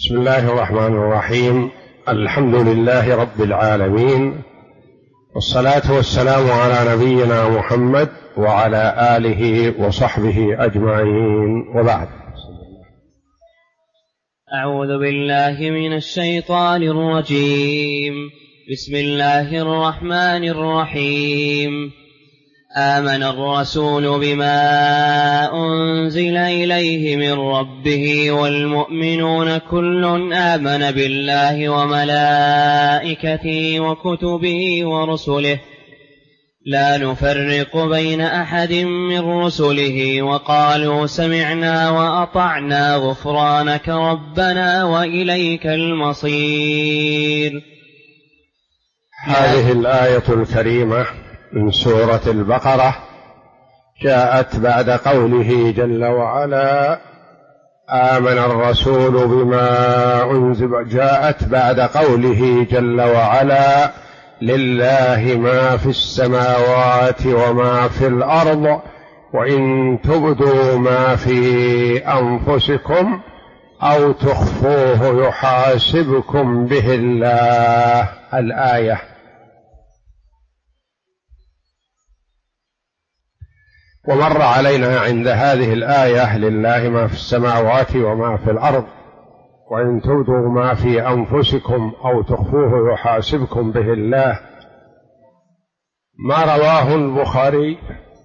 بسم الله الرحمن الرحيم. الحمد لله رب العالمين، والصلاة والسلام على نبينا محمد وعلى آله وصحبه أجمعين، وبعد. أعوذ بالله من الشيطان الرجيم. بسم الله الرحمن الرحيم. آمن الرسول بما أنزل إليه من ربه والمؤمنون كل آمن بالله وملائكته وكتبه ورسله لا نفرق بين أحد من رسله وقالوا سمعنا وأطعنا غفرانك ربنا وإليك المصير. هذه الآية الكريمة من سورة البقرة جاءت بعد قوله جل وعلا آمن الرسول بما أنزل، جاءت بعد قوله جل وعلا لله ما في السماوات وما في الأرض وإن تبدوا ما في أنفسكم أو تخفوه يحاسبكم به الله. الآية. ومر علينا عند هذه الآية لله ما في السماوات وما في الأرض وإن تبدوا ما في أنفسكم أو تخفوه يحاسبكم به الله، ما رواه البخاري،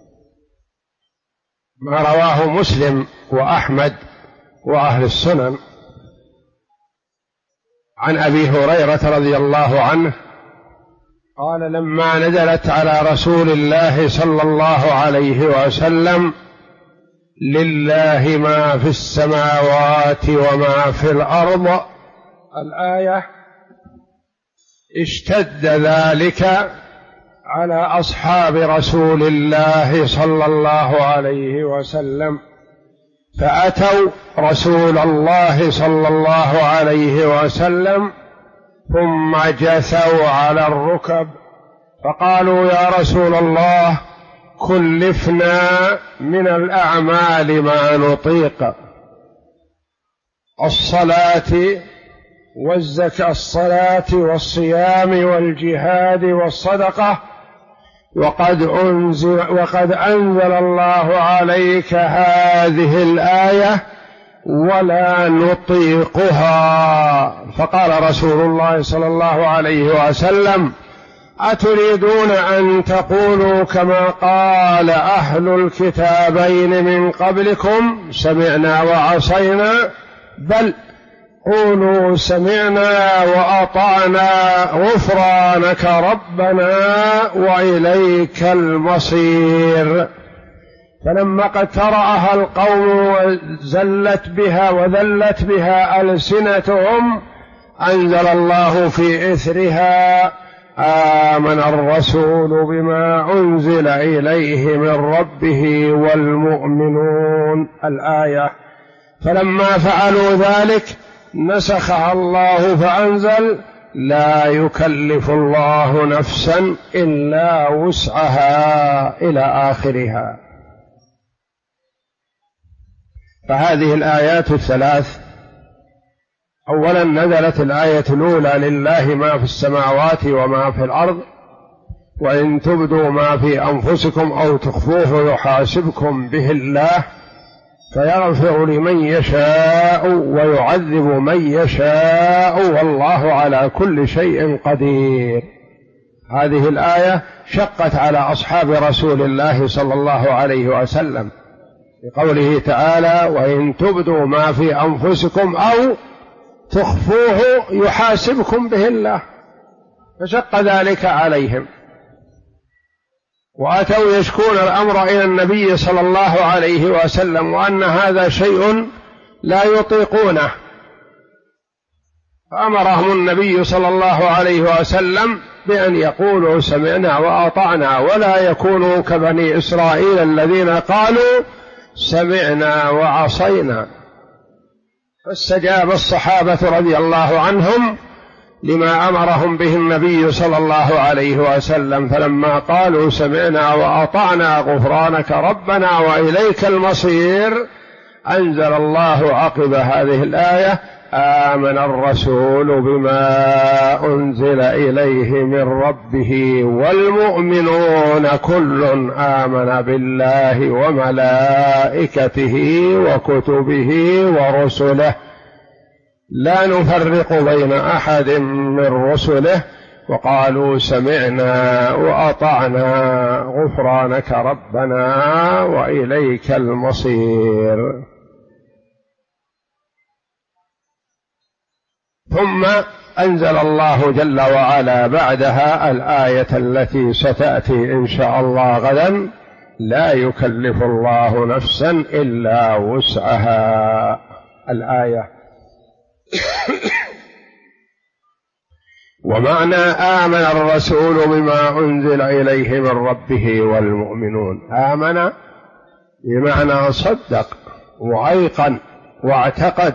ما رواه مسلم وأحمد وأهل السنن عن أبي هريرة رضي الله عنه قال لما نزلت على رسول الله صلى الله عليه وسلم لله ما في السماوات وما في الأرض الآية، اشتد ذلك على أصحاب رسول الله صلى الله عليه وسلم، فأتوا رسول الله صلى الله عليه وسلم ثم جثوا على الركب فقالوا يا رسول الله كلفنا من الأعمال ما نطيق، الصلاة والزكاة، الصلاة والصيام والجهاد والصدقة، وقد أنزل الله عليك هذه الآية ولا نطيقها. فقال رسول الله صلى الله عليه وسلم أتريدون أن تقولوا كما قال أهل الكتابين من قبلكم سمعنا وعصينا؟ بل قولوا سمعنا وأطعنا غفرانك ربنا وإليك المصير. فلما اقترأها القوم وذلت بها ألسنتهم أنزل الله في إثرها آمن الرسول بما أنزل إليه من ربه والمؤمنون الآية. فلما فعلوا ذلك نسخها الله فأنزل لا يكلف الله نفسا إلا وسعها إلى آخرها. فهذه الآيات الثلاث أولا نزلت الآية الأولى لله ما في السماوات وما في الأرض وإن تبدوا ما في أنفسكم أو تخفوه يحاسبكم به الله فيغفر لمن يشاء ويعذب من يشاء والله على كل شيء قدير. هذه الآية شقت على أصحاب رسول الله صلى الله عليه وسلم بقوله تعالى وإن تبدوا ما في أنفسكم أو تخفوه يحاسبكم به الله، فشق ذلك عليهم وأتوا يشكون الأمر إلى النبي صلى الله عليه وسلم وأن هذا شيء لا يطيقونه، فأمرهم النبي صلى الله عليه وسلم بأن يقولوا سمعنا وأطعنا ولا يكونوا كبني إسرائيل الذين قالوا سمعنا وعصينا. فاستجاب الصحابة رضي الله عنهم لما أمرهم به النبي صلى الله عليه وسلم، فلما قالوا سمعنا وأطعنا غفرانك ربنا وإليك المصير أنزل الله عقب هذه الآية آمن الرسول بما أنزل إليه من ربه والمؤمنون كل آمن بالله وملائكته وكتبه ورسله لا نفرق بين أحد من رسله وقالوا سمعنا وأطعنا غفرانك ربنا وإليك المصير. ثم أنزل الله جل وعلا بعدها الآية التي ستأتي إن شاء الله غدا: لا يكلف الله نفسا إلا وسعها. الآية ومعنى آمن الرسول بما أنزل إليه من ربه والمؤمنون، آمن بمعنى صدق وأيقن واعتقد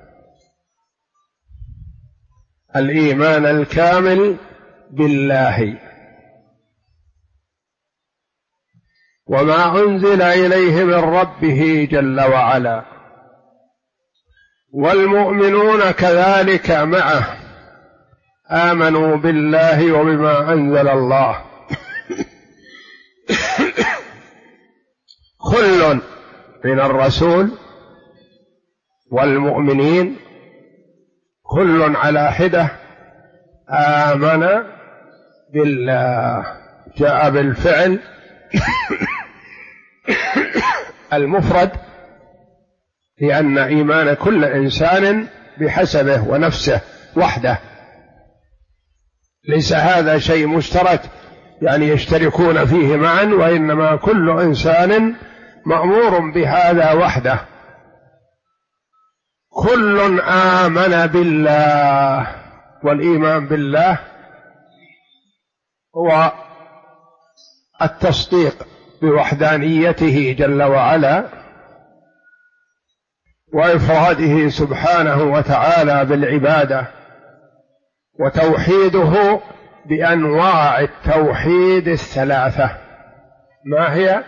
الإيمان الكامل بالله وما أنزل إليه من ربه جل وعلا، والمؤمنون كذلك معه آمنوا بالله وبما أنزل الله. كل من الرسول والمؤمنين كل على حدة آمن بالله، جاء بالفعل المفرد لأن إيمان كل إنسان بحسبه ونفسه وحده، ليس هذا شيء مشترك يعني يشتركون فيه معا، وإنما كل إنسان مأمور بهذا وحده. كل آمن بالله، والإيمان بالله هو التصديق بوحدانيته جل وعلا وإفراده سبحانه وتعالى بالعبادة، وتوحيده بأنواع التوحيد الثلاثة. ما هي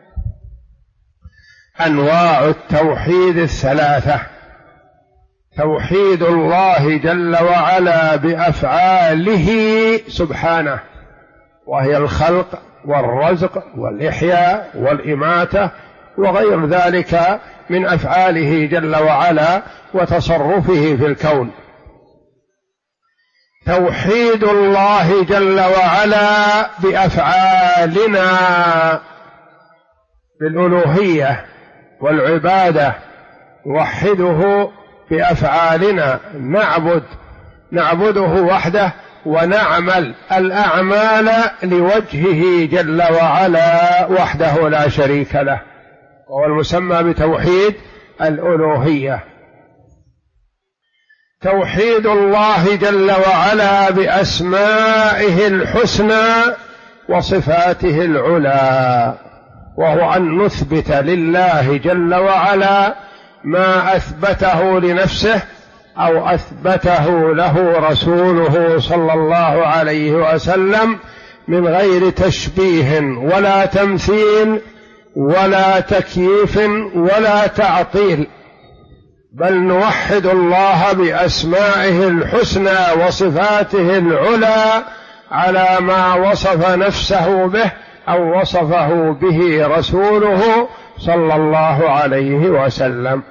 أنواع التوحيد الثلاثة؟ توحيد الله جل وعلا بأفعاله سبحانه، وهي الخلق والرزق والإحياء والإماتة وغير ذلك من أفعاله جل وعلا وتصرفه في الكون. توحيد الله جل وعلا بأفعالنا بالألوهية والعبادة، نوحده بأفعالنا، نعبده وحده ونعمل الأعمال لوجهه جل وعلا وحده لا شريك له، وهو المسمى بتوحيد الألوهية. توحيد الله جل وعلا بأسمائه الحسنى وصفاته العلى، وهو أن نثبت لله جل وعلا ما أثبته لنفسه أو أثبته له رسوله صلى الله عليه وسلم من غير تشبيه ولا تمثيل ولا تكييف ولا تعطيل، بل نوحد الله بأسمائه الحسنى وصفاته العلى على ما وصف نفسه به أو وصفه به رسوله صلى الله عليه وسلم.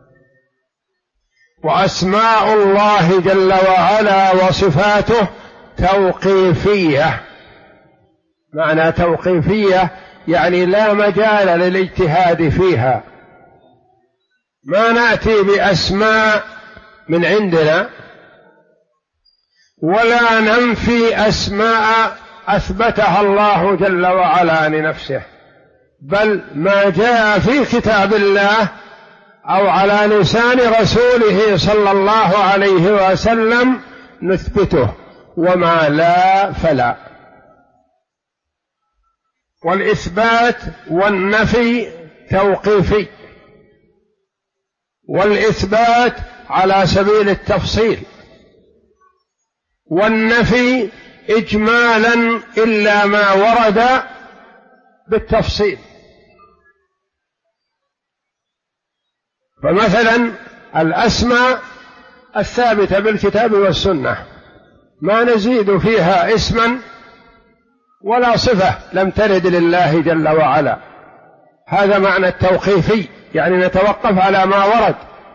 وأسماء الله جل وعلا وصفاته توقيفية. معنى توقيفية يعني لا مجال للاجتهاد فيها، ما نأتي بأسماء من عندنا ولا ننفي أسماء أثبتها الله جل وعلا لنفسه، بل ما جاء في كتاب الله أو على لسان رسوله صلى الله عليه وسلم نثبته، وما لا فلا. والإثبات والنفي توقيفي، والإثبات على سبيل التفصيل، والنفي إجمالا إلا ما ورد بالتفصيل. فمثلا الأسماء الثابتة بالكتاب والسنة، ما نزيد فيها اسما ولا صفة لم ترد لله جل وعلا. هذا معنى التوقيفي، يعني نتوقف على ما ورد،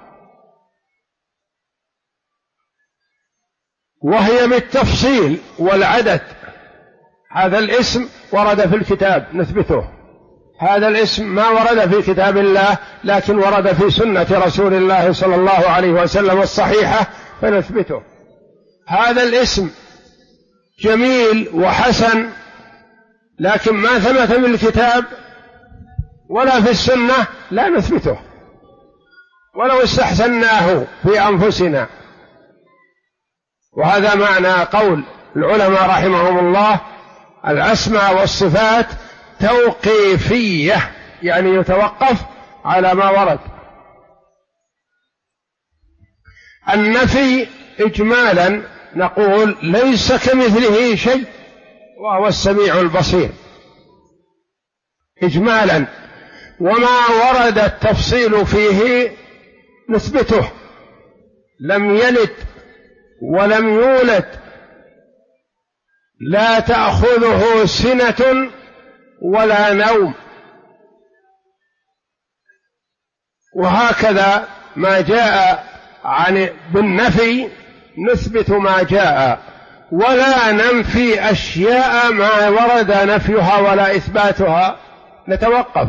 وهي بالتفصيل والعدد. هذا الاسم ورد في الكتاب نثبته، هذا الاسم ما ورد في كتاب الله لكن ورد في سنة رسول الله صلى الله عليه وسلم الصحيحة فنثبته. هذا الاسم جميل وحسن لكن ما ثبت في الكتاب ولا في السنة لا نثبته ولو استحسناه في أنفسنا. وهذا معنى قول العلماء رحمهم الله: الأسماء والصفات توقيفية، يعني يتوقف على ما ورد. النفي إجمالا نقول: ليس كمثله شيء وهو السميع البصير، إجمالا. وما ورد التفصيل فيه نثبته: لم يلد ولم يولد، لا تأخذه سنة ولا نوم. وهكذا ما جاء بالنفي نثبت ما جاء، ولا ننفي أشياء ما ورد نفيها ولا إثباتها، نتوقف.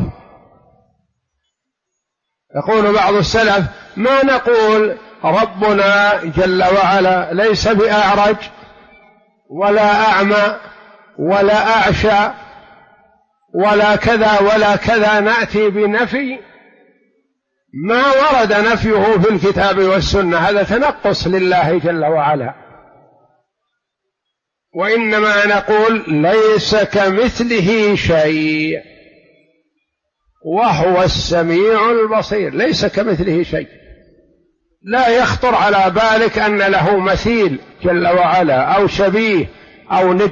يقول بعض السلف: ما نقول ربنا جل وعلا ليس بأعرج ولا أعمى ولا أعشى ولا كذا ولا كذا، نأتي بنفي ما ورد نفيه في الكتاب والسنة، هذا تنقص لله جل وعلا. وإنما نقول: ليس كمثله شيء وهو السميع البصير. ليس كمثله شيء، لا يخطر على بالك أن له مثيل جل وعلا أو شبيه أو ند.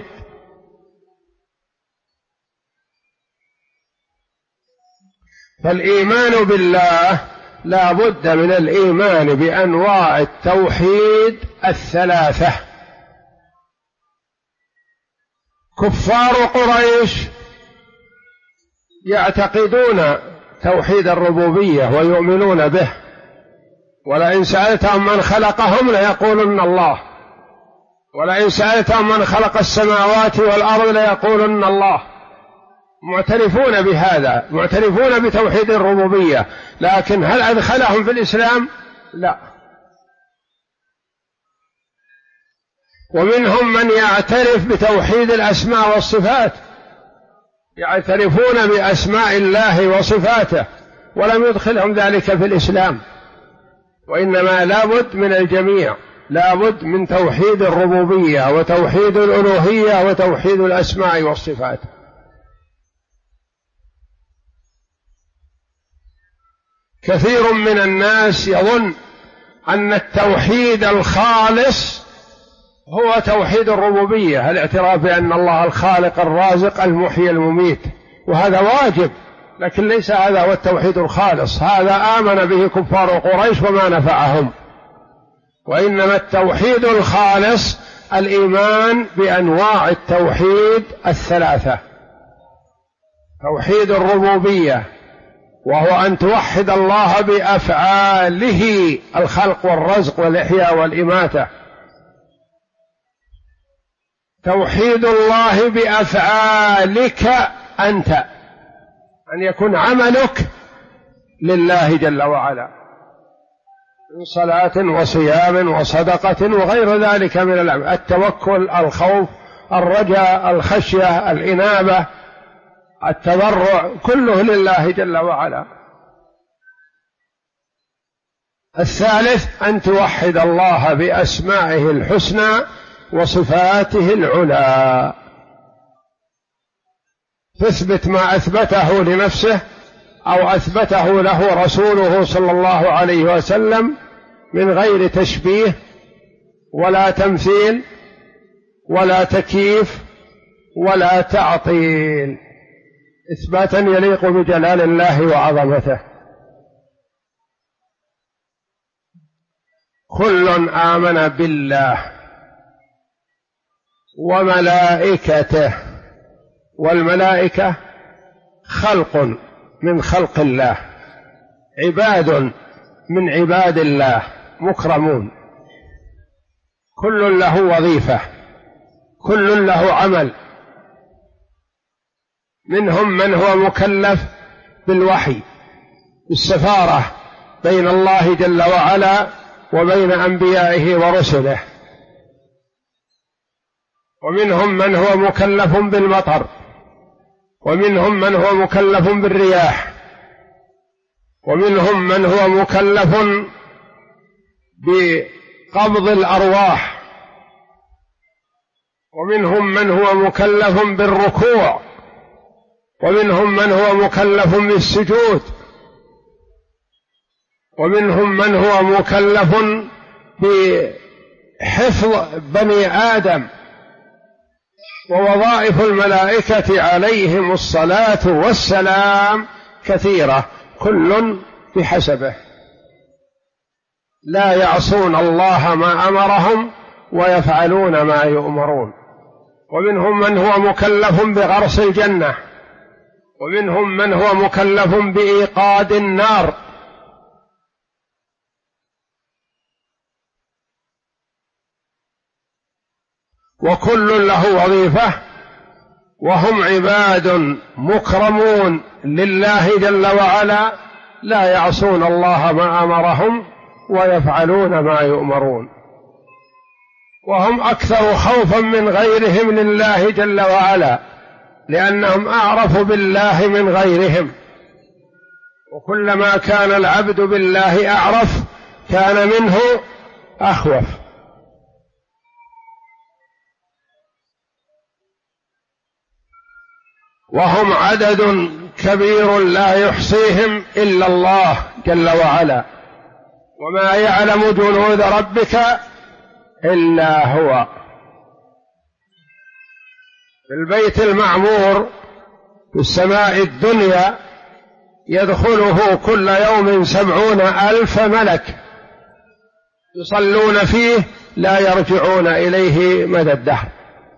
فالإيمان بالله لا بد من الإيمان بأنواع التوحيد الثلاثة. كفار قريش يعتقدون توحيد الربوبية ويؤمنون به، ولئن سألتهم من خلقهم ليقولن الله، ولئن سألتهم من خلق السماوات والأرض ليقولن الله. معترفون بهذا، معترفون بتوحيد الربوبية، لكن هل أدخلهم في الإسلام؟ لا. ومنهم من يعترف بتوحيد الأسماء والصفات، يعترفون بأسماء الله وصفاته، ولم يدخلهم ذلك في الإسلام. وإنما لابد من الجميع، لابد من توحيد الربوبية وتوحيد الألوهية وتوحيد الأسماء والصفات. كثير من الناس يظن أن التوحيد الخالص هو توحيد الربوبية، الاعتراف بأن الله الخالق الرازق المحيي المميت، وهذا واجب، لكن ليس هذا هو التوحيد الخالص. هذا آمن به كفار قريش وما نفعهم. وإنما التوحيد الخالص الإيمان بأنواع التوحيد الثلاثة: توحيد الربوبية وهو أن توحد الله بأفعاله، الخلق والرزق والإحياء والإماتة. توحيد الله بأفعالك أنت، أن يكون عملك لله جل وعلا من صلاة وصيام وصدقة وغير ذلك من الأعمال، التوكل، الخوف، الرجاء، الخشية، الإنابة، التضرع، كله لله جل وعلا. الثالث أن توحد الله بأسمائه الحسنى وصفاته العلى، تثبت ما أثبته لنفسه أو أثبته له رسوله صلى الله عليه وسلم من غير تشبيه ولا تمثيل ولا تكييف ولا تعطيل، إثباتا يليق بجلال الله وعظمته. كل آمن بالله وملائكته، والملائكة خلق من خلق الله، عباد من عباد الله مكرمون، كل له وظيفة، كل له عمل. منهم من هو مكلف بالوحي، بالسفارة بين الله جل وعلا وبين أنبيائه ورسله، ومنهم من هو مكلف بالمطر، ومنهم من هو مكلف بالرياح، ومنهم من هو مكلف بقبض الأرواح، ومنهم من هو مكلف بالركوع، ومنهم من هو مكلف بالسجود، ومنهم من هو مكلف بحفظ بني آدم. ووظائف الملائكة عليهم الصلاة والسلام كثيرة، كل بحسبه، لا يعصون الله ما أمرهم ويفعلون ما يؤمرون. ومنهم من هو مكلف بغرس الجنة، ومنهم من هو مكلف بإيقاد النار. وكل له وظيفة، وهم عباد مكرمون لله جل وعلا، لا يعصون الله ما أمرهم ويفعلون ما يؤمرون، وهم أكثر خوفا من غيرهم لله جل وعلا، لأنهم أعرف بالله من غيرهم. وكلما كان العبد بالله أعرف كان منه أخوف. وهم عدد كبير لا يحصيهم إلا الله جل وعلا، وما يعلم جنود ربك إلا هو. في البيت المعمور في السماء الدنيا يدخله كل يوم 70,000 ملك يصلون فيه لا يرجعون إليه مدى الدهر،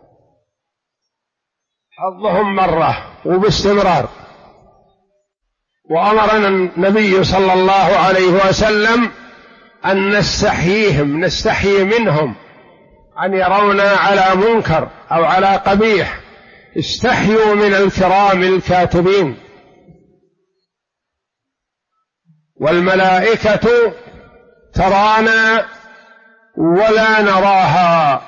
حظهم مرة وباستمرار. وأمرنا النبي صلى الله عليه وسلم أن نستحييهم، نستحيي منهم أن يرونا على منكر أو على قبيح، استحيوا من الكرام الكاتبين. والملائكة ترانا ولا نراها،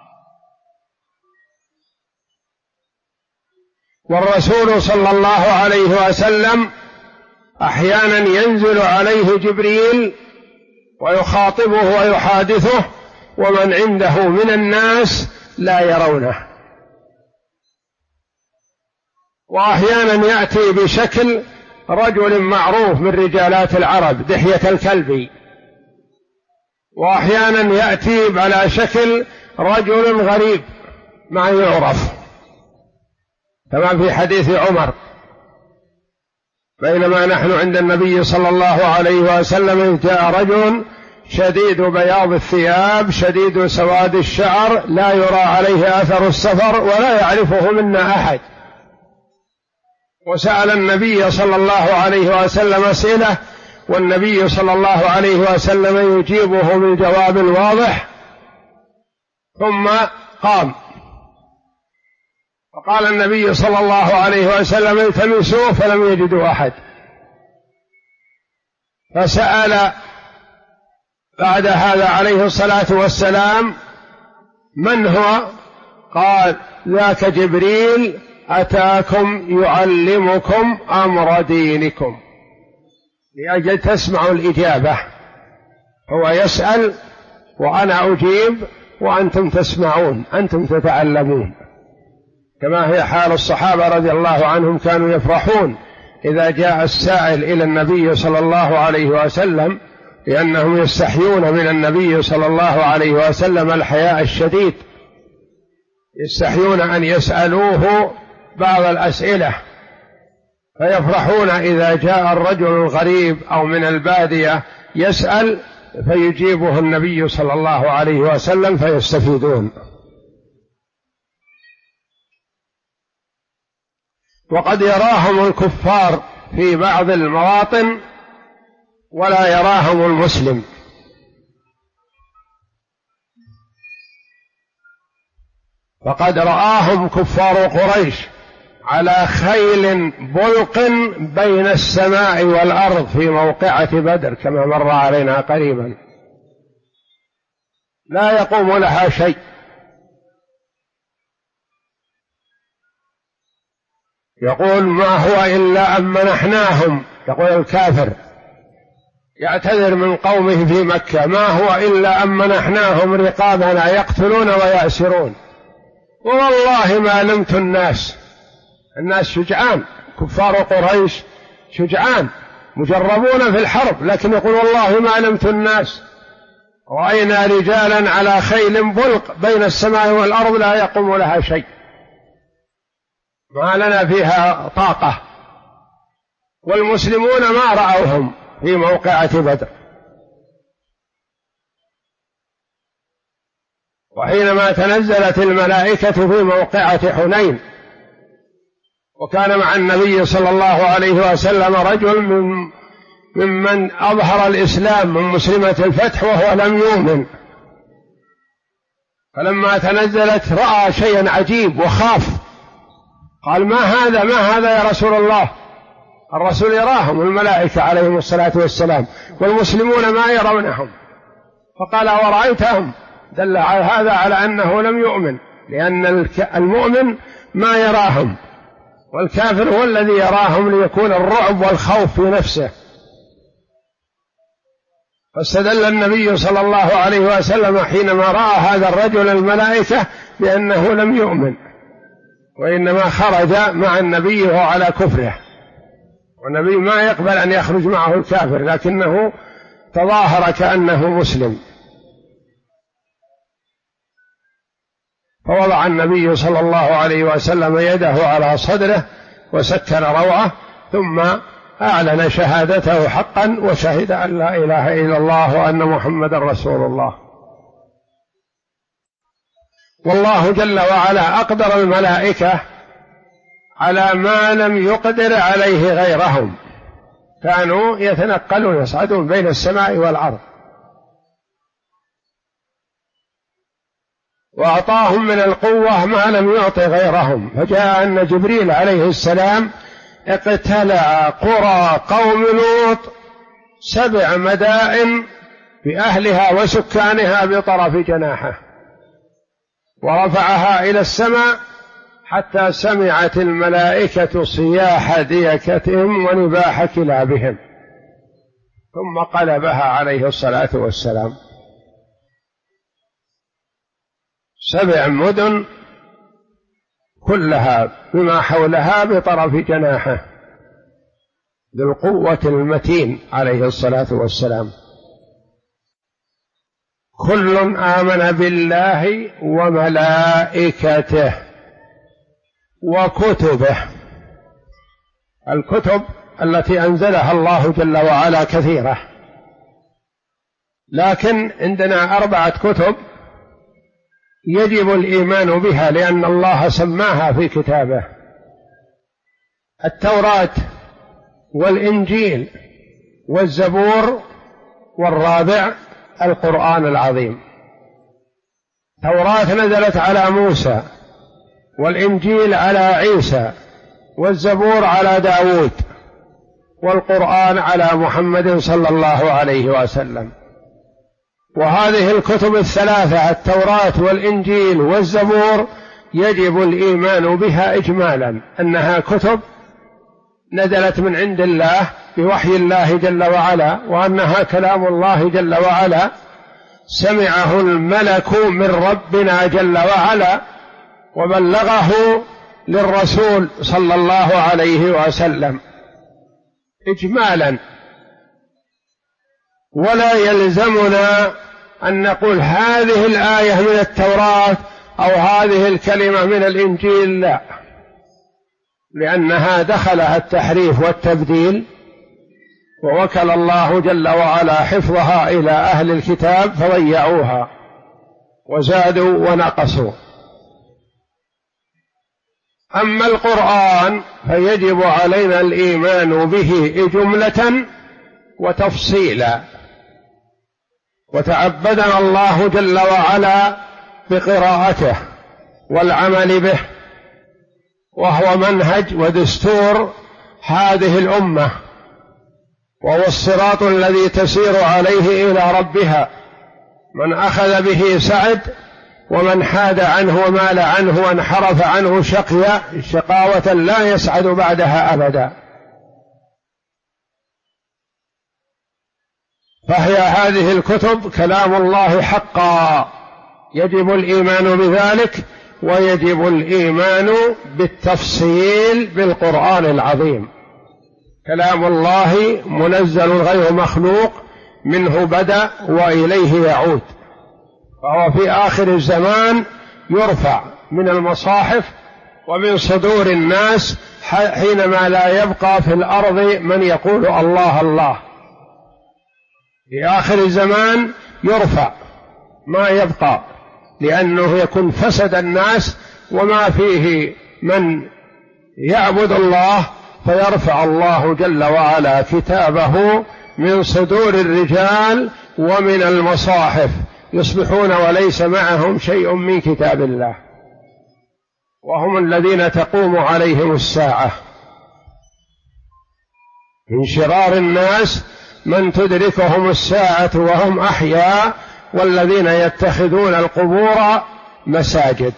والرسول صلى الله عليه وسلم أحيانا ينزل عليه جبريل ويخاطبه ويحادثه، ومن عنده من الناس لا يرونه. وأحيانا يأتي بشكل رجل معروف من رجالات العرب، دحية الكلبي، وأحيانا يأتي على شكل رجل غريب ما يعرف، كما في حديث عمر: بينما نحن عند النبي صلى الله عليه وسلم جاء رجل شديد بياض الثياب شديد سواد الشعر لا يرى عليه أثر السفر ولا يعرفه منا أحد، وسأل النبي صلى الله عليه وسلم أسئلة، والنبي صلى الله عليه وسلم يجيبه بالجواب الواضح، ثم قام فقال النبي صلى الله عليه وسلم: التمسوه، فلم يجدوا أحد. فسأل بعد هذا عليه الصلاة والسلام: من هو؟ قال: ذاك جبريل أتاكم يعلمكم أمر دينكم، لأجل تسمعوا الإجابة. هو يسأل وأنا أجيب وأنتم تسمعون، أنتم تتعلمون، كما هي حال الصحابة رضي الله عنهم، كانوا يفرحون إذا جاء السائل إلى النبي صلى الله عليه وسلم، لأنهم يستحيون من النبي صلى الله عليه وسلم الحياء الشديد، يستحيون أن يسألوه بعض الأسئلة، فيفرحون إذا جاء الرجل الغريب أو من البادية يسأل فيجيبه النبي صلى الله عليه وسلم فيستفيدون. وقد يراهم الكفار في بعض المواطن ولا يراهم المسلم. فقد رآهم كفار قريش على خيل بلق بين السماء والأرض في موقعة بدر كما مر علينا قريبا، لا يقوم لها شيء. يقول ما هو إلا أن منحناهم، يقول الكافر يعتذر من قومه في مكة، ما هو إلا أن منحناهم رقابنا يقتلون ويأسرون، والله ما لمت الناس شجعان، كفار قريش شجعان مجربون في الحرب، لكن يقول والله ما لمت الناس، رأينا رجالا على خيل بلق بين السماء والأرض لا يقوم لها شيء، ما لنا فيها طاقة. والمسلمون ما رأوهم في موقعة بدر. وحينما تنزلت الملائكة في موقعة حنين وكان مع النبي صلى الله عليه وسلم رجل ممن أظهر الإسلام من مسلمة الفتح وهو لم يؤمن، فلما تنزلت رأى شيئا عجيب وخاف، قال ما هذا يا رسول الله؟ الرسول يراهم الملائكة عليهم الصلاة والسلام والمسلمون ما يرونهم، فقال ورأيتهم؟ دل على هذا على أنه لم يؤمن، لأن المؤمن ما يراهم، والكافر هو الذي يراهم ليكون الرعب والخوف في نفسه. فاستدل النبي صلى الله عليه وسلم حينما رأى هذا الرجل الملائكة بأنه لم يؤمن، وإنما خرج مع النبي وهو على كفره، والنبي ما يقبل أن يخرج معه الكافر، لكنه تظاهر كأنه مسلم. فوضع النبي صلى الله عليه وسلم يده على صدره وسكن روعه، ثم أعلن شهادته حقا وشهد أن لا إله إلا الله وأن محمدا رسول الله. والله جل وعلا أقدر الملائكة على ما لم يقدر عليه غيرهم، كانوا يتنقلون يصعدون بين السماء والأرض، وأعطاهم من القوة ما لم يعط غيرهم. فجاء أن جبريل عليه السلام اقتلع قرى قوم لوط 7 مدائن بأهلها وسكانها بطرف جناحه، ورفعها إلى السماء حتى سمعت الملائكة صياح ديكتهم ونباح كلابهم، ثم قلبها عليه الصلاة والسلام. 7 مدن كلها بما حولها بطرف جناحه، ذو القوة المتين عليه الصلاة والسلام. كل آمن بالله وملائكته وكتبه. الكتب التي أنزلها الله جل وعلا كثيرة، لكن عندنا 4 كتب يجب الإيمان بها لأن الله سماها في كتابه: التوراة والإنجيل والزبور، والرابع القرآن العظيم. التوراة نزلت على موسى، والإنجيل على عيسى، والزبور على داود، والقرآن على محمد صلى الله عليه وسلم. وهذه الكتب 3 التوراة والإنجيل والزبور يجب الإيمان بها إجمالا، أنها كتب نزلت من عند الله بوحي الله جل وعلا، وأنها كلام الله جل وعلا سمعه الملك من ربنا جل وعلا وبلغه للرسول صلى الله عليه وسلم إجمالا. ولا يلزمنا أن نقول هذه الآية من التوراة أو هذه الكلمة من الإنجيل، لا، لأنها دخلها التحريف والتبديل ووكل الله جل وعلا حفظها إلى أهل الكتاب فضيعوها وزادوا ونقصوا. أما القرآن فيجب علينا الإيمان به جملة وتفصيلا، وتعبدنا الله جل وعلا بقراءته والعمل به، وهو منهج ودستور هذه الأمة، وهو الصراط الذي تسير عليه إلى ربها، من أخذ به سعد، ومن حاد عنه ومال عنه وانحرف عنه شقي شقاوة لا يسعد بعدها أبدا. فهي هذه الكتب كلام الله حقا، يجب الإيمان بذلك، ويجب الإيمان بالتفصيل بالقرآن العظيم. كلام الله منزل غير مخلوق، منه بدأ وإليه يعود، فهو في آخر الزمان يرفع من المصاحف ومن صدور الناس حينما لا يبقى في الأرض من يقول الله الله. في آخر الزمان يرفع ما يبقى، لأنه يكون فسد الناس وما فيه من يعبد الله، فيرفع الله جل وعلا كتابه من صدور الرجال ومن المصاحف، يصبحون وليس معهم شيء من كتاب الله، وهم الذين تقوم عليهم الساعة. من شرار الناس من تدركهم الساعة وهم أحياء، والذين يتخذون القبور مساجد.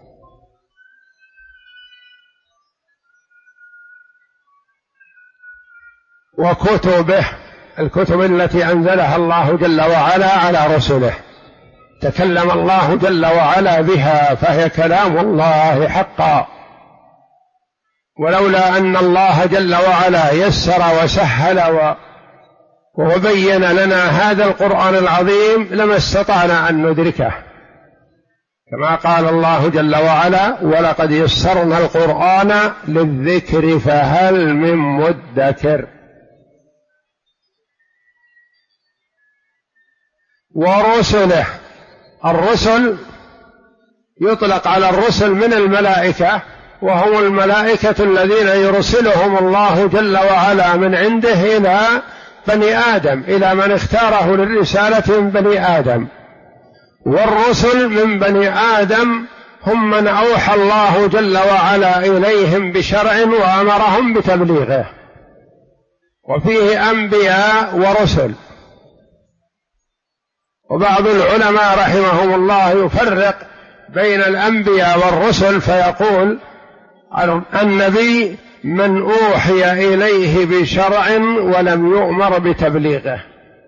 وكتبه، الكتب التي أنزلها الله جل وعلا على رسله، تكلم الله جل وعلا بها، فهي كلام الله حقا. ولولا أن الله جل وعلا يسر وسهل وبين لنا هذا القرآن العظيم لما استطعنا أن ندركه، كما قال الله جل وعلا: ولقد يسرنا القرآن للذكر فهل من مدكر. ورسله، الرسل يطلق على الرسل من الملائكة، وهم الملائكة الذين يرسلهم الله جل وعلا من عنده إلى بني آدم، إلى من اختاره للرسالة من بني آدم. والرسل من بني آدم هم من أوحى الله جل وعلا إليهم بشرع وأمرهم بتبليغه، وفيه أنبياء ورسل. وبعض العلماء رحمهم الله يفرق بين الأنبياء والرسل، فيقول: النبي من أوحي إليه بشرع ولم يؤمر بتبليغه،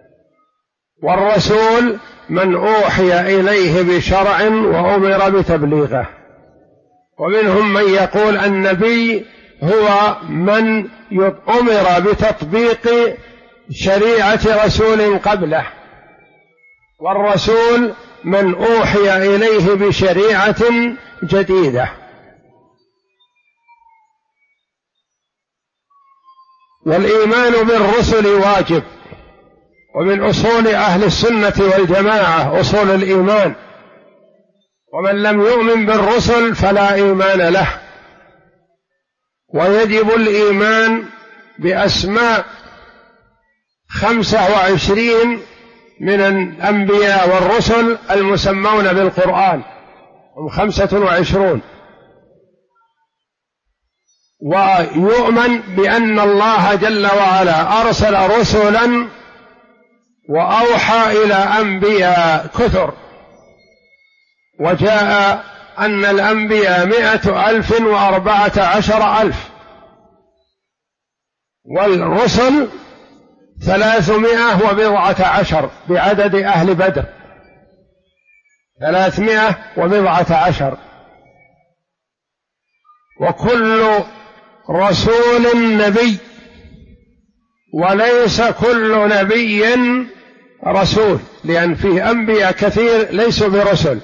والرسول من أوحي إليه بشرع وأمر بتبليغه. ومنهم من يقول النبي هو من أمر بتطبيق شريعة رسول قبله، والرسول من أوحي إليه بشريعة جديدة. والإيمان بالرسل واجب، ومن أصول أهل السنة والجماعة أصول الإيمان، ومن لم يؤمن بالرسل فلا إيمان له. ويجب الإيمان بأسماء 25 من الأنبياء والرسل المسمون بالقرآن، هم 25. ويؤمن بأن الله جل وعلا أرسل رسلا وأوحى إلى أنبياء كثر، وجاء أن الأنبياء 114,000 والرسل 310 بعدد أهل بدر، 310. وكل رسول نبي، وليس كل نبي رسول، لأن فيه أنبياء كثير ليسوا برسل،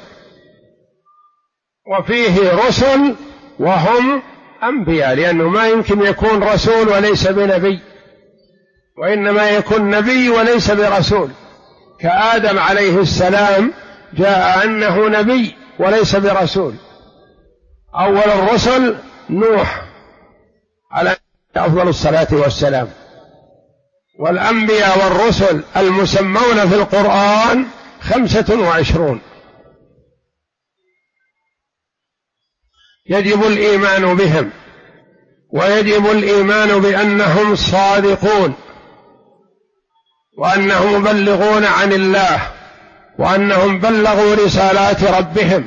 وفيه رسل وهم أنبياء، لأنه ما يمكن يكون رسول وليس بنبي. وإنما يكون نبي وليس برسول، كآدم عليه السلام جاء أنه نبي وليس برسول. أول الرسل نوح على أفضل الصلاة والسلام، والأنبياء والرسل المسمون في القرآن 25. يجب الإيمان بهم، ويجب الإيمان بأنهم صادقون، وأنهم مبلغون عن الله، وأنهم بلغوا رسالات ربهم،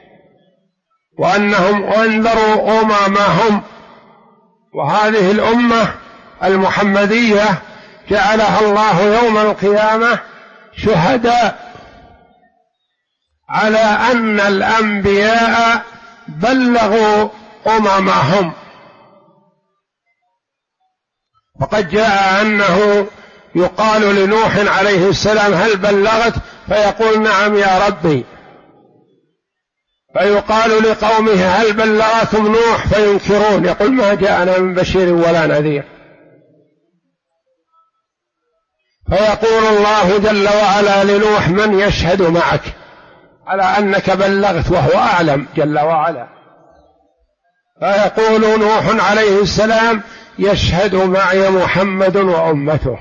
وأنهم أنذروا أممهم. وهذه الأمة المحمدية جعلها الله يوم القيامة شهداء على أن الأنبياء بلغوا أممهم. وقد جاء أنه يقال لنوح عليه السلام: هل بلغت؟ فيقول: نعم يا ربي. فيقال لقومه: هل بلغكم نوح؟ فينكرون، يقول: ما جاءنا من بشير ولا نذير. فيقول الله جل وعلا لنوح: من يشهد معك على أنك بلغت؟ وهو أعلم جل وعلا. فيقول نوح عليه السلام: يشهد معي محمد وأمته.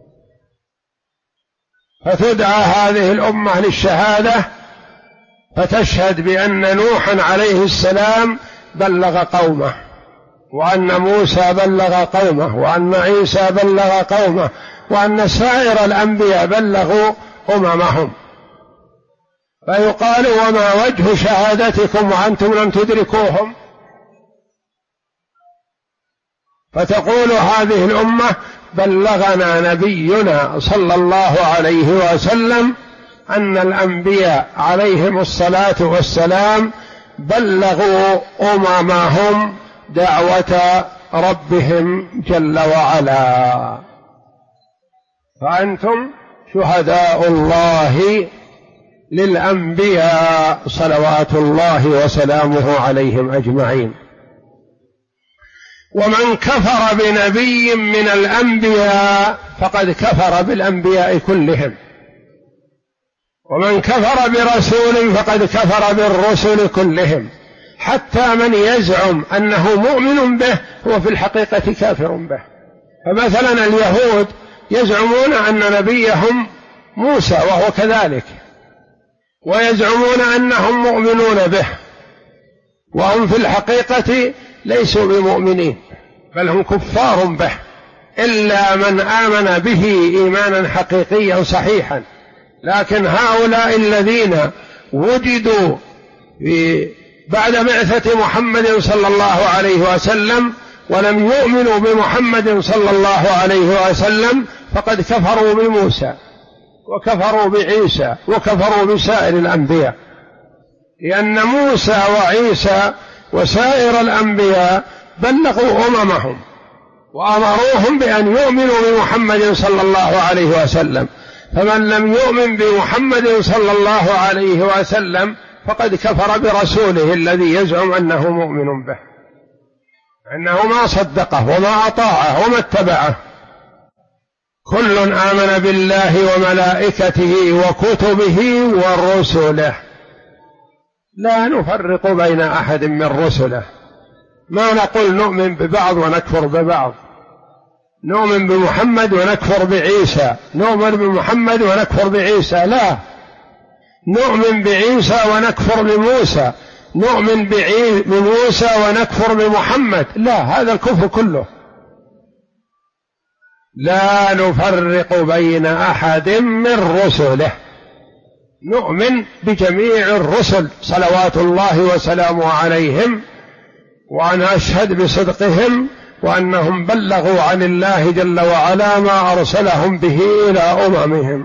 فتدعى هذه الأمة للشهادة، فتشهد بأن نوحا عليه السلام بلغ قومه، وأن موسى بلغ قومه، وأن عيسى بلغ قومه، وأن سائر الأنبياء بلغوا أممهم. فيقال: وما وجه شهادتكم وأنتم لم تدركوهم؟ فتقول هذه الأمة: بلغنا نبينا صلى الله عليه وسلم أن الأنبياء عليهم الصلاة والسلام بلغوا أممهم دعوة ربهم جل وعلا. فأنتم شهداء الله للأنبياء صلوات الله وسلامه عليهم أجمعين. ومن كفر بنبي من الأنبياء فقد كفر بالأنبياء كلهم، ومن كفر برسول فقد كفر بالرسل كلهم، حتى من يزعم أنه مؤمن به هو في الحقيقة كافر به. فمثلا اليهود يزعمون أن نبيهم موسى وهو كذلك، ويزعمون أنهم مؤمنون به، وهم في الحقيقة ليسوا بمؤمنين، بل هم كفار به، إلا من آمن به إيمانا حقيقيا صحيحا. لكن هؤلاء الذين وجدوا بعد بعثة محمد صلى الله عليه وسلم ولم يؤمنوا بمحمد صلى الله عليه وسلم فقد كفروا بموسى وكفروا بعيسى وكفروا بسائر الأنبياء، لأن موسى وعيسى وسائر الأنبياء بلغوا أممهم وأمروهم بأن يؤمنوا بمحمد صلى الله عليه وسلم. فمن لم يؤمن بمحمد صلى الله عليه وسلم فقد كفر برسوله الذي يزعم أنه مؤمن به، أنه ما صدقه وما أطاعه وما اتبعه. كل آمن بالله وملائكته وكتبه ورسله لا نفرق بين أحد من رسله. ما نقول نؤمن ببعض ونكفر ببعض، نؤمن بمحمد ونكفر بعيسى، نؤمن بمحمد ونكفر بعيسى، لا، نؤمن بعيسى ونكفر بموسى، نؤمن بموسى ونكفر بمحمد، لا، هذا الكفر كله. لا نفرق بين أحد من رسله، نؤمن بجميع الرسل صلوات الله وسلامه عليهم، ونشهد بصدقهم وأنهم بلغوا عن الله جل وعلا ما أرسلهم به إلى أممهم.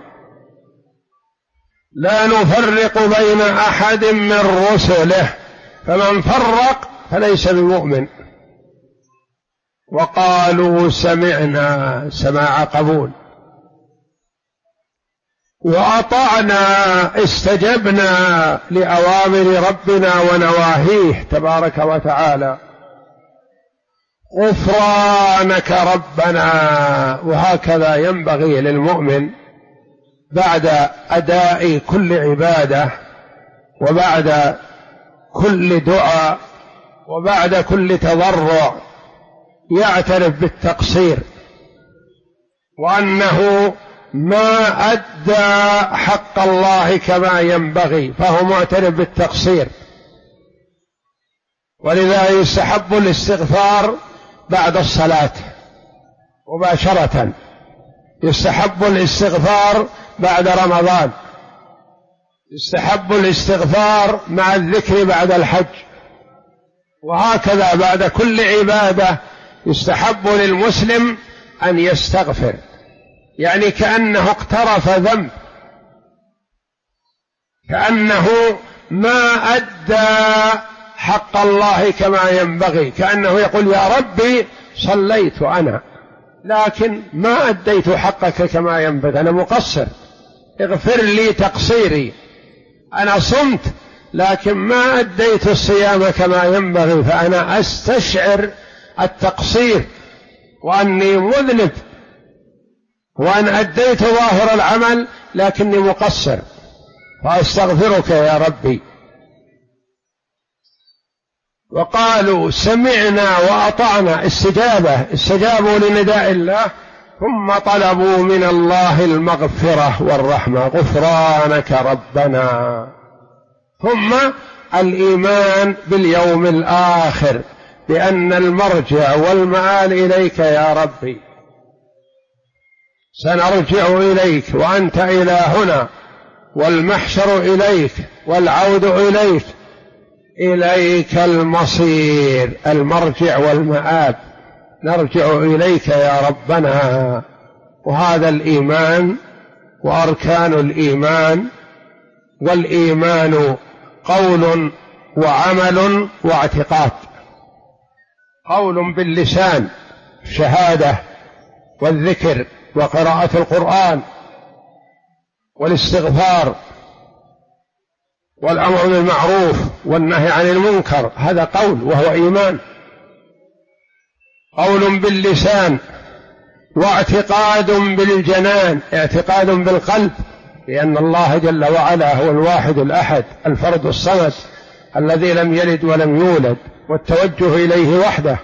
لا نفرق بين أحد من رسله، فمن فرق فليس بمؤمن. وقالوا سمعنا سماع قبول، وأطعنا استجبنا لأوامر ربنا ونواهيه تبارك وتعالى. غفرانك ربنا. وهكذا ينبغي للمؤمن بعد أداء كل عبادة وبعد كل دعاء وبعد كل تضرع يعترف بالتقصير وأنه ما أدى حق الله كما ينبغي، فهو معترف بالتقصير. ولذا يستحب الاستغفار بعد الصلاة مباشرة، يستحب الاستغفار بعد رمضان، يستحب الاستغفار مع الذكر بعد الحج، وهكذا بعد كل عبادة يستحب للمسلم أن يستغفر، يعني كأنه اقترف ذنب، كأنه ما أدى حق الله كما ينبغي، كأنه يقول يا ربي صليت أنا لكن ما أديت حقك كما ينبغي، أنا مقصر، اغفر لي تقصيري، أنا صمت لكن ما أديت الصيام كما ينبغي، فأنا أستشعر التقصير وأني مذنب وأن أديت ظاهر العمل لكني مقصر، فأستغفرك يا ربي. وقالوا سمعنا وأطعنا، استجابوا لنداء الله، ثم طلبوا من الله المغفرة والرحمة، غفرانك ربنا، ثم الإيمان باليوم الآخر، بأن المرجع والمآل إليك يا ربي، سنرجع إليك وأنت إلهنا، والمحشر إليك والعود إليك، إليك المصير، المرجع والمآب، نرجع إليك يا ربنا. وهذا الإيمان وأركان الإيمان. والإيمان قول وعمل واعتقاد، قول باللسان شهادة والذكر وقراءة القرآن والاستغفار والأمر بالمعروف والنهي عن المنكر، هذا قول وهو إيمان، قول باللسان، واعتقاد بالجنان، اعتقاد بالقلب، لأن الله جل وعلا هو الواحد الأحد الفرد الصمد الذي لم يلد ولم يولد، والتوجه إليه وحده.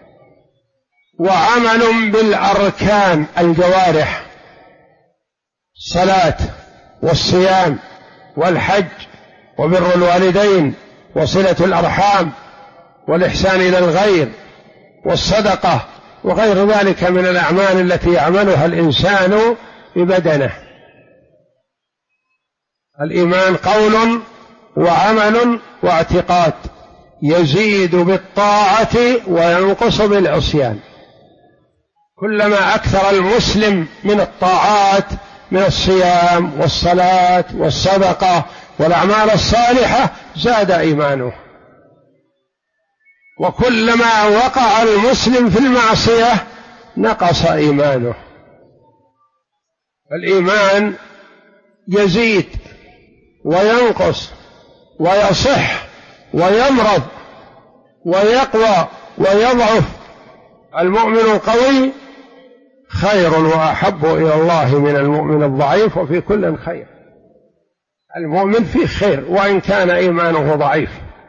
وعمل بالأركان الجوارح، الصلاة والصيام والحج وبر الوالدين وصلة الأرحام والإحسان إلى الغير والصدقة وغير ذلك من الأعمال التي يعملها الإنسان ببدنه. الإيمان قول وعمل واعتقاد، يزيد بالطاعة وينقص بالعصيان. كلما أكثر المسلم من الطاعات من الصيام والصلاة والصدقة والأعمال الصالحة زاد إيمانه، وكلما وقع المسلم في المعصية نقص إيمانه. الإيمان يزيد وينقص ويصح ويمرض ويقوى ويضعف. المؤمن القوي خير وأحب إلى الله من المؤمن الضعيف، وفي كل خير. المؤمن فيه خير وإن كان إيمانه ضعيف.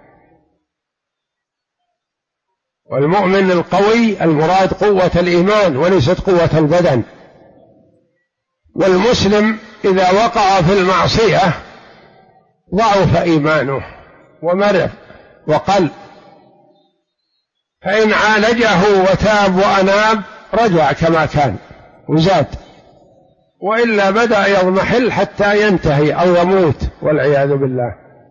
والمؤمن القوي المراد قوة الإيمان وليست قوة البدن. والمسلم إذا وقع في المعصية ضعف إيمانه ومرض وقل، فإن عالجه وتاب وأناب رجع كما كان وزاد، وإلا بدأ يضمحل حتى ينتهي أو يموت والعياذ بالله.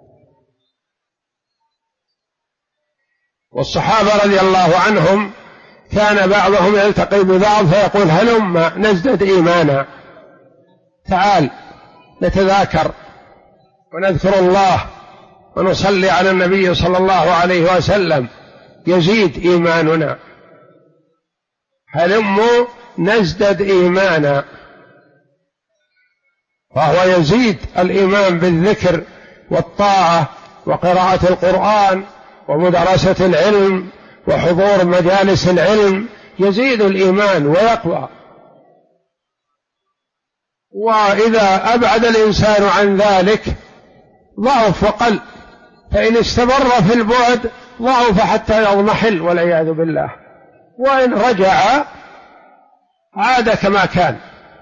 والصحابة رضي الله عنهم كان بعضهم يلتقي ببعض فيقول هلم نزدد إيمانا، تعال نتذاكر ونذكر الله ونصلي على النبي صلى الله عليه وسلم يزيد إيماننا، هلموا نزدد إيمانا. فهو يزيد الإيمان بالذكر والطاعة وقراءة القرآن ومدرسة العلم وحضور مجالس العلم يزيد الإيمان ويقوى. وإذا أبعد الإنسان عن ذلك ضعف وقل، فإن استمر في البعد ضعف حتى يضمحل والعياذ بالله، وإن رجع عاد كما كان.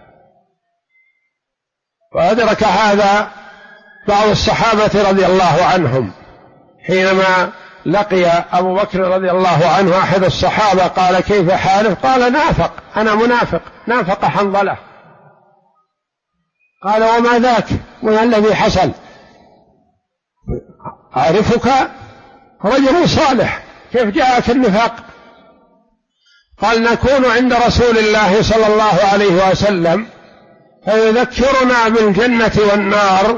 وأدرك هذا بعض الصحابة رضي الله عنهم حينما لقي أبو بكر رضي الله عنه أحد الصحابة قال: كيف حالك؟ قال: نافق، أنا منافق، نافق حنظلة. قال: وما ذاك؟ وما الذي حصل؟ أعرفك رجل صالح، كيف جاءك النفاق؟ قال: نكون عند رسول الله صلى الله عليه وسلم فيذكرنا بالجنة والنار،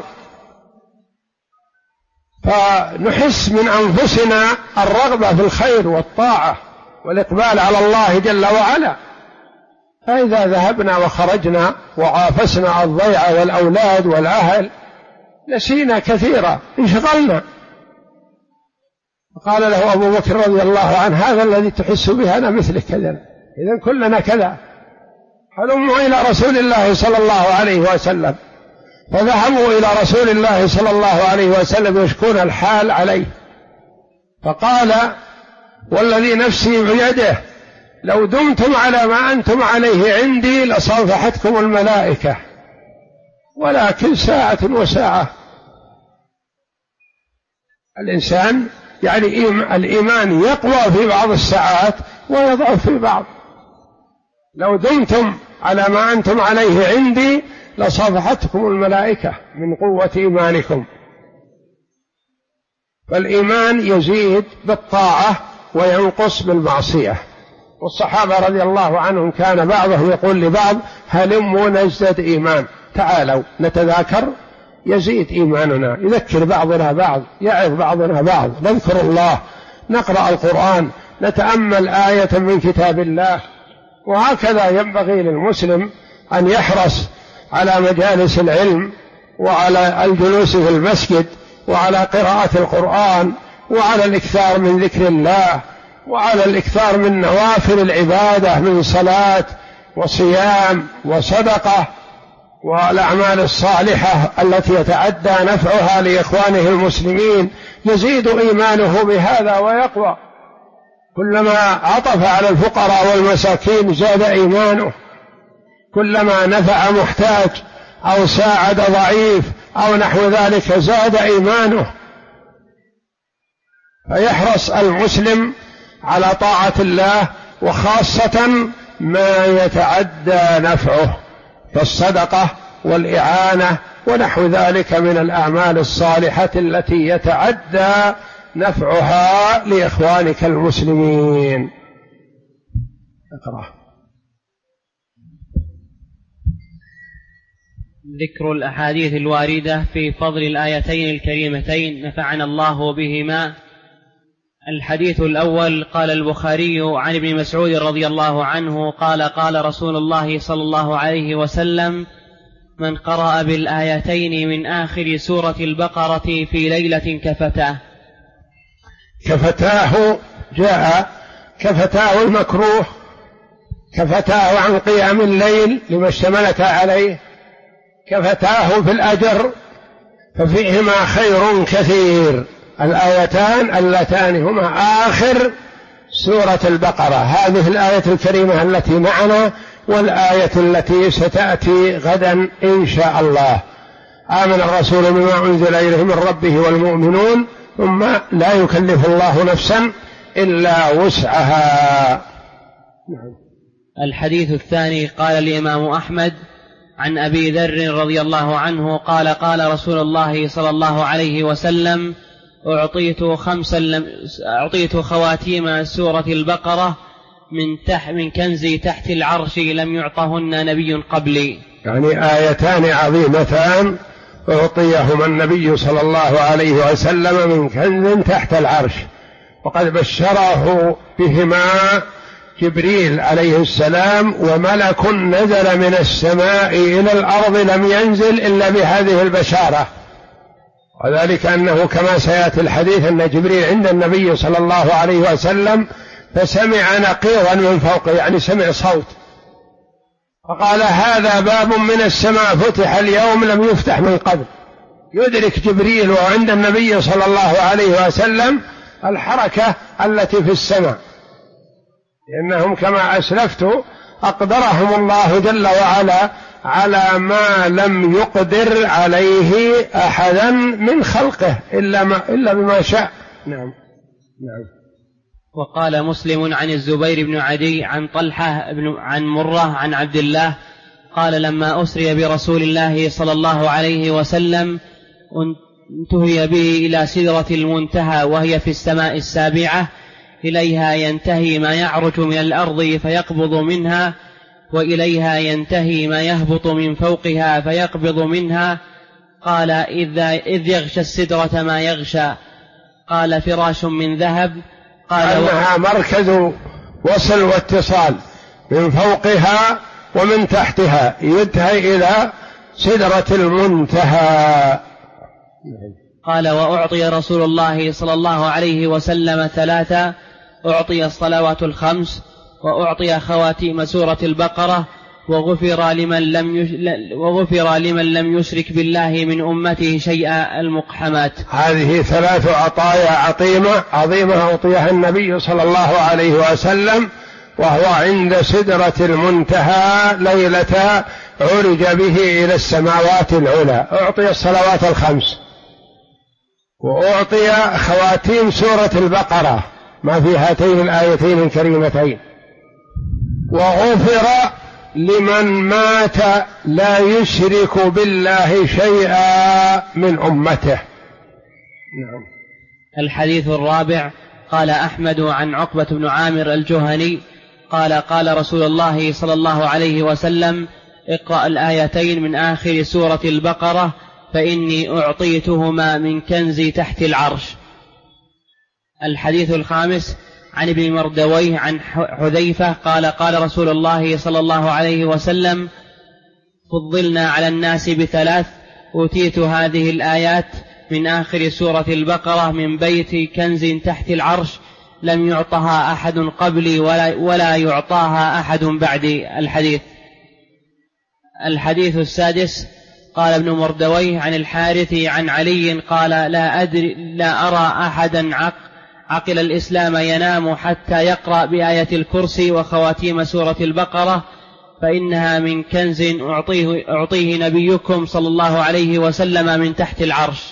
فنحس من أنفسنا الرغبة في الخير والطاعة والإقبال على الله جل وعلا، فإذا ذهبنا وخرجنا وعافسنا الضيعة والأولاد والأهل نسينا كثيرا، انشغلنا. قال له أبو بكر رضي الله عنه: هذا الذي تحس به أنا مثلك كذا، إذن كلنا كذا، هلموا إلى رسول الله صلى الله عليه وسلم. فذهبوا إلى رسول الله صلى الله عليه وسلم يشكون الحال عليه، فقال: والذي نفسي بيده لو دمتم على ما أنتم عليه عندي لصافحتكم الملائكة، ولكن ساعة وساعة. الإنسان يعني الإيمان يقوى في بعض الساعات ويضعف في بعض. لو دمتم على ما أنتم عليه عندي لصافحتكم الملائكة من قوة إيمانكم. فالإيمان يزيد بالطاعة وينقص بالمعصية. والصحابة رضي الله عنهم كان بعضهم يقول لبعض: هلموا نزدد إيمان، تعالوا نتذاكر يزيد إيماننا، يذكر بعضنا بعض، يعظ بعضنا بعض، نذكر الله، نقرأ القرآن، نتأمل آية من كتاب الله. وهكذا ينبغي للمسلم أن يحرص على مجالس العلم وعلى الجلوس في المسجد وعلى قراءة القرآن وعلى الإكثار من ذكر الله وعلى الإكثار من نوافل العبادة من صلاة وصيام وصدقة والأعمال الصالحة التي يتعدى نفعها لإخوانه المسلمين. يزيد إيمانه بهذا ويقوى. كلما عطف على الفقراء والمساكين زاد إيمانه، كلما نفع محتاج أو ساعد ضعيف أو نحو ذلك زاد إيمانه. فيحرص المسلم على طاعة الله، وخاصة ما يتعدى نفعه كالصدقة والإعانة ونحو ذلك من الأعمال الصالحة التي يتعدى نفعها لإخوانك المسلمين. اقرأ. ذكر الأحاديث الواردة في فضل الآيتين الكريمتين نفعنا الله بهما. الحديث الأول: قال البخاري عن ابن مسعود رضي الله عنه قال: قال رسول الله صلى الله عليه وسلم: من قرأ بالآيتين من آخر سورة البقرة في ليلة كفتاه. كفتاه جاء كفتاه المكروه، كفتاه عن قيام الليل لما اشتملت عليه، كفتاه في الأجر، ففيهما خير كثير. الآيتان اللتان هما آخر سورة البقرة، هذه الآية الكريمة التي معنا والآية التي ستأتي غدا إن شاء الله: آمن الرسول بما أنزل إليه من ربه والمؤمنون ثم لا يكلف الله نفسا إلا وسعها. الحديث الثاني: قال الإمام أحمد عن أبي ذر رضي الله عنه قال: قال رسول الله صلى الله عليه وسلم: أعطيت خواتيم سورة البقرة من كنزي تحت العرش لم يعطهن نبي قبلي. يعني آيتان عظيمتان أعطيهما النبي صلى الله عليه وسلم من كنز تحت العرش، وقد بشره بهما جبريل عليه السلام، وملك نزل من السماء إلى الأرض لم ينزل إلا بهذه البشارة. وذلك أنه كما سيأتي الحديث أن جبريل عند النبي صلى الله عليه وسلم فسمع نقيضا من فوقه، يعني سمع صوت، فقال هذا باب من السماء فتح اليوم لم يفتح من قبل. يدرك جبريل وعند النبي صلى الله عليه وسلم الحركة التي في السماء، لأنهم كما أسلفت أقدرهم الله جل وعلا على ما لم يقدر عليه أحدا من خلقه إلا بما شاء. نعم. وقال مسلم عن الزبير بن عدي عن طلحة عن مرة عن عبد الله قال لما أسري برسول الله صلى الله عليه وسلم انتهي به إلى سدرة المنتهى وهي في السماء السابعة، إليها ينتهي ما يعرج من الأرض فيقبض منها، وإليها ينتهي ما يهبط من فوقها فيقبض منها. قال إذ يغشى السدرة ما يغشى. قال فراش من ذهب. قال أنها مركز وصل واتصال من فوقها ومن تحتها، ينتهي إلى سدرة المنتهى. قال وأعطي رسول الله صلى الله عليه وسلم 3: أعطي الصلوات الخمس، وأعطي خواتيم سورة البقرة، وغفر لمن لم يشرك بالله من أمته شيئا المقحمات. هذه 3 عطايا عظيمة أعطيها النبي صلى الله عليه وسلم وهو عند سدرة المنتهى ليلة عرج به إلى السماوات العلى. أعطي الصلوات الخمس، وأعطي خواتيم سورة البقرة ما في هاتين الآيتين الكريمتين، وغفر لمن مات لا يشرك بالله شيئا من أمته. نعم. الحديث الرابع قال أحمد عن عقبة بن عامر الجهني قال قال رسول الله صلى الله عليه وسلم: اقرأ الآيتين من آخر سورة البقرة فإني أعطيتهما من كنزي تحت العرش. الحديث الخامس عن ابن مردويه عن حذيفة قال قال رسول الله صلى الله عليه وسلم: فضلنا على الناس ب3: أوتيت هذه الآيات من آخر سورة البقرة من بيت كنز تحت العرش لم يعطها أحد قبلي ولا يعطاها أحد بعدي. الحديث السادس قال ابن مردويه عن الحارث عن علي قال لا أرى أحدا عقل الإسلام ينام حتى يقرأ بآية الكرسي وخواتيم سورة البقرة، فإنها من كنز أعطيه نبيكم صلى الله عليه وسلم من تحت العرش.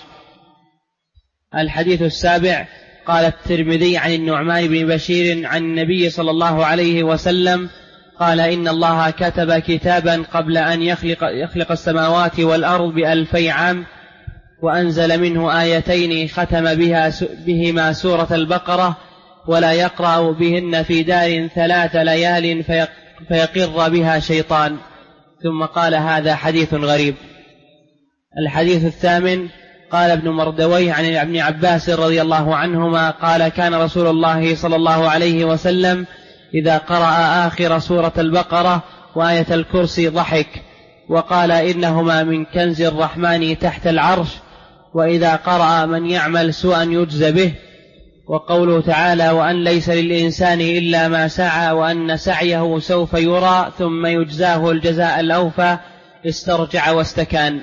الحديث السابع قال الترمذي عن النعمان بن بشير عن النبي صلى الله عليه وسلم قال: إن الله كتب كتابا قبل أن يخلق السماوات والأرض ب2000 عام، وأنزل منه آيتين ختم بهما سورة البقرة، ولا يقرأ بهن في دار 3 ليال فيقر بها شيطان. ثم قال: هذا حديث غريب. الحديث الثامن قال ابن مردويه عن ابن عباس رضي الله عنهما قال: كان رسول الله صلى الله عليه وسلم إذا قرأ آخر سورة البقرة وآية الكرسي ضحك وقال: إنهما من كنز الرحمن تحت العرش. وإذا قرأ: من يعمل سوءا يجز به، وقوله تعالى: وأن ليس للإنسان إلا ما سعى وأن سعيه سوف يرى ثم يجزاه الجزاء الأوفى، استرجع واستكان.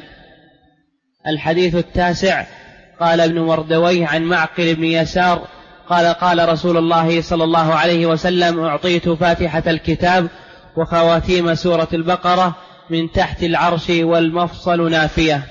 الحديث التاسع قال ابن مردويه عن معقل بن يسار قال: قال رسول الله صلى الله عليه وسلم: أعطيت فاتحة الكتاب وخواتيم سورة البقرة من تحت العرش والمفصل نافية.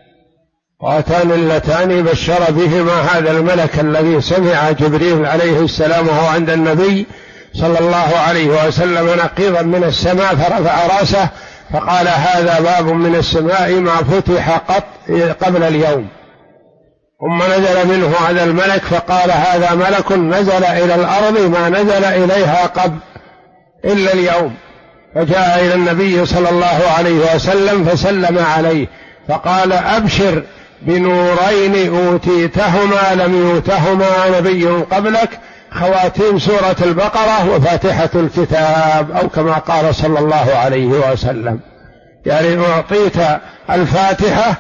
وأتان اللتان بشر بهما هذا الملك الذي سمع جبريل عليه السلام وهو عند النبي صلى الله عليه وسلم نقيضا من السماء، فرفع رأسه فقال: هذا باب من السماء ما فتح قط قبل اليوم. ثم نزل منه هذا الملك فقال: هذا ملك نزل إلى الأرض ما نزل إليها قبل إلا اليوم. فجاء إلى النبي صلى الله عليه وسلم فسلم عليه فقال: أبشر بنورين أوتيتهما لم يؤتهما نبي قبلك، خواتيم سورة البقرة وفاتحة الكتاب، أو كما قال صلى الله عليه وسلم. يعني أعطيت الفاتحة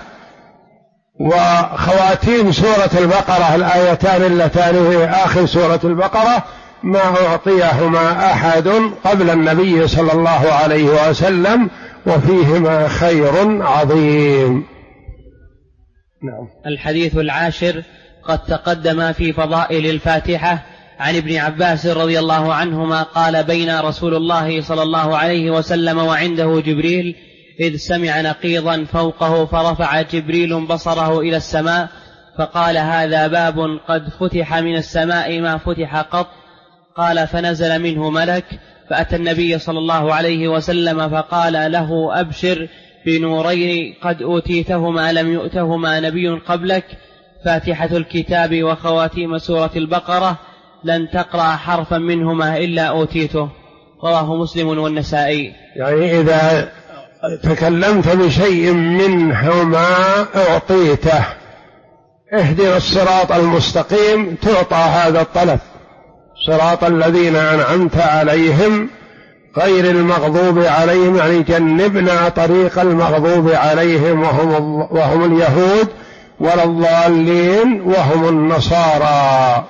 وخواتيم سورة البقرة، الآيتان اللتان في آخر سورة البقرة ما أعطيهما أحد قبل النبي صلى الله عليه وسلم، وفيهما خير عظيم. نعم. الحديث العاشر قد تقدم في فضائل الفاتحة عن ابن عباس رضي الله عنهما قال: بين رسول الله صلى الله عليه وسلم وعنده جبريل إذ سمع نقيضا فوقه، فرفع جبريل بصره إلى السماء فقال: هذا باب قد فتح من السماء ما فتح قط. قال: فنزل منه ملك فأتى النبي صلى الله عليه وسلم فقال له: أبشر بنورين قد أوتيتهما لم يؤتهما نبي قبلك، فاتحة الكتاب وخواتيم سورة البقرة، لن تقرأ حرفا منهما إلا أوتيته. رواه مسلم والنسائي. يعني إذا تكلمت بشيء منهما أعطيته. اهدنا الصراط المستقيم تعطى هذا الطلب، صراط الذين أنعمت عليهم غير المغضوب عليهم، يعني جنبنا طريق المغضوب عليهم وهم اليهود، ولا الضالين وهم النصارى.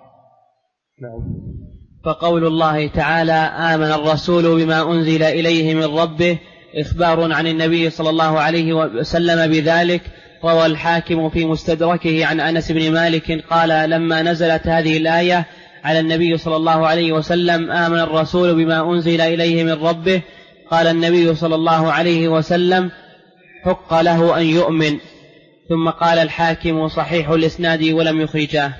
فقول الله تعالى: آمن الرسول بما أنزل إليه من ربه، إخبار عن النبي صلى الله عليه وسلم بذلك. روى الحاكم في مستدركه عن أنس بن مالك قال: لما نزلت هذه الآية على النبي صلى الله عليه وسلم: آمن الرسول بما أنزل إليه من ربه، قال النبي صلى الله عليه وسلم: حق له أن يؤمن. ثم قال الحاكم: صحيح الإسناد ولم يخرجاه.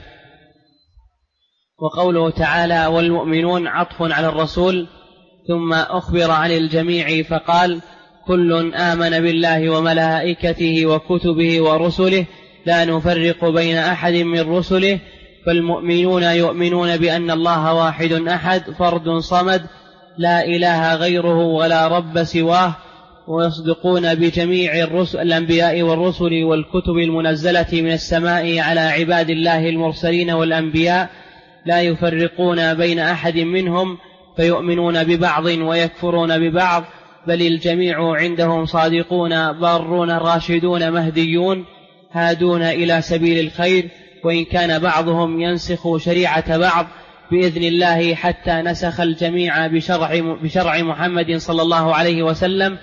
وقوله تعالى: والمؤمنون عطف على الرسول، ثم أخبر عن الجميع فقال: كل آمن بالله وملائكته وكتبه ورسله لا نفرق بين أحد من رسله. فالمؤمنون يؤمنون بأن الله واحد أحد فرد صمد لا إله غيره ولا رب سواه، ويصدقون بجميع الأنبياء والرسل والكتب المنزلة من السماء على عباد الله المرسلين والأنبياء، لا يفرقون بين أحد منهم، فيؤمنون ببعض ويكفرون ببعض، بل الجميع عندهم صادقون بارون راشدون مهديون هادون إلى سبيل الخير، وإن كان بعضهم ينسخ شريعة بعض بإذن الله، حتى نسخ الجميع بشرع محمد صلى الله عليه وسلم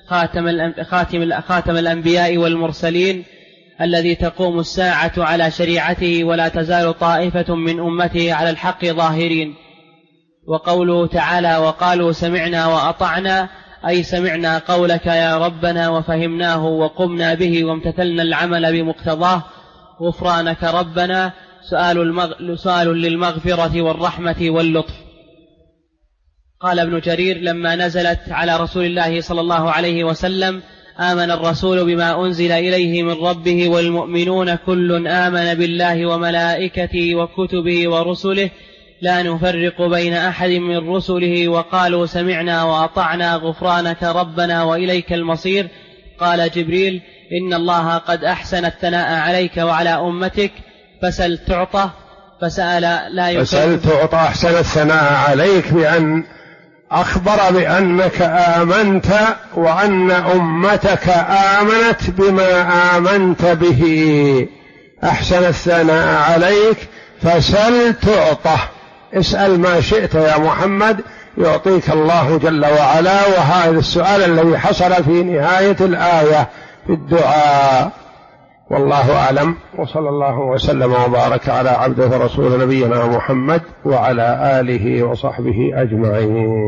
خاتم الأنبياء والمرسلين، الذي تقوم الساعة على شريعته، ولا تزال طائفة من أمته على الحق ظاهرين. وقوله تعالى: وقالوا سمعنا وأطعنا، أي سمعنا قولك يا ربنا وفهمناه وقمنا به وامتثلنا العمل بمقتضاه، غفرانك ربنا، سؤال للمغفرة والرحمة واللطف. قال ابن جرير: لما نزلت على رسول الله صلى الله عليه وسلم: آمن الرسول بما أنزل إليه من ربه والمؤمنون كل آمن بالله وملائكته وكتبه ورسله لا نفرق بين أحد من رسله، وقالوا سمعنا وأطعنا غفرانك ربنا وإليك المصير. قال جبريل: إن الله قد أحسن الثناء عليك وعلى أمتك، فسل تعطى. فسأل لا يكفر. فسل تعطى، أحسن الثناء عليك بأن أخبر بأنك آمنت وأن أمتك آمنت بما آمنت به، أحسن الثناء عليك، فسل تعطى، اسأل ما شئت يا محمد يعطيك الله جل وعلا. وهذا السؤال الذي حصل في نهاية الآية في الدعاء. والله أعلم، وصلى الله وسلم وبارك على عبده ورسول نبينا محمد وعلى آله وصحبه أجمعين.